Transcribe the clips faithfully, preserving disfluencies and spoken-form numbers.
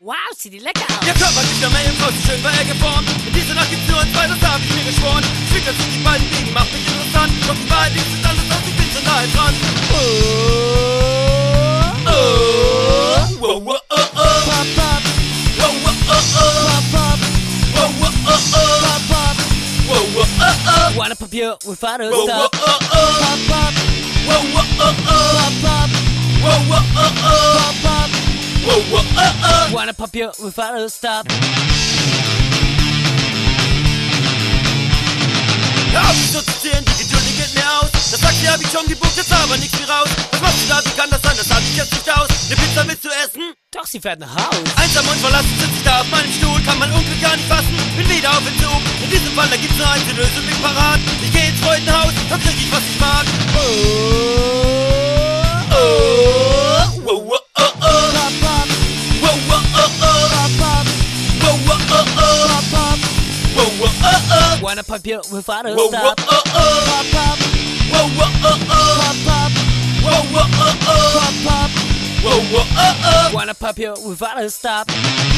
Wow, sieht die lecker aus. Ihr Körper nicht mehr im Faust, schön war er geformt. In dieser Nacht gibt's nur uns zwei, das hab ich mir geschworen. Schwickert sich die beiden Liegen, macht mich interessant. Doch die Wahrheit liegt es anders aus, ich bin schon nahe dran. Oh, oh, wow, wow, oh, oh. Pop, pop. Wow, wow, oh, oh. Pop, pop. Wow, wow, oh, oh. Pop, pop. Wow, wow, oh, oh. Wanna pop you without a Wow, wow, stop. oh, oh. Pop, pop. Wow, wow, oh, oh. Pop, pop. Wow, wow, oh, oh. Pop, pop. Wow, wow, oh, oh. Wanna pop you without a stop. Hör auf, mich so zu zählen, die Geduld die geht mir aus. Das sagt sie, hab ich schon gebucht, jetzt aber nichts mehr raus. Was machst du da, wie kann das sein, das hab ich jetzt nicht aus. Ne Pizza willst du essen? Doch, sie fährt nach Haus. Einsam und verlassen sitze ich da auf meinem Stuhl, kann mein Unglück gar nicht fassen, bin wieder auf Entzug. In diesem Fall, da gibt's nur eins, die Lösung liegt parat. Ich geh ins Freudenhaus, dann krieg ich, was ich mag. Oh, oh, wow, wow, oh, oh. Pop, pop. Wow, wow, oh, oh. Pop, pop. Wow, wow, oh, oh. Pop, pop. Wow, wow, oh, oh. Wanna pop you without a Wow, wow, stop. oh, oh. Pop, pop. Wow, wow, oh, oh. Pop, pop. Wow, wow, oh, oh. Pop, pop. Wow, wow, oh, oh. Wanna pop you without a stop.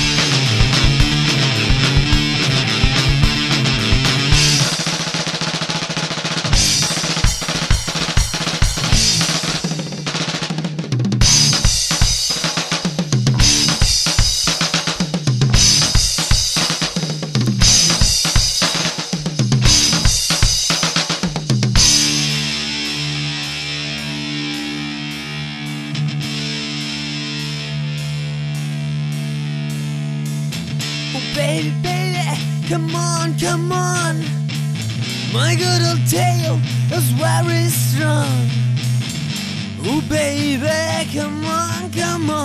Oh baby, baby, come on, come on. My good old tail is very strong. Oh baby, come on, come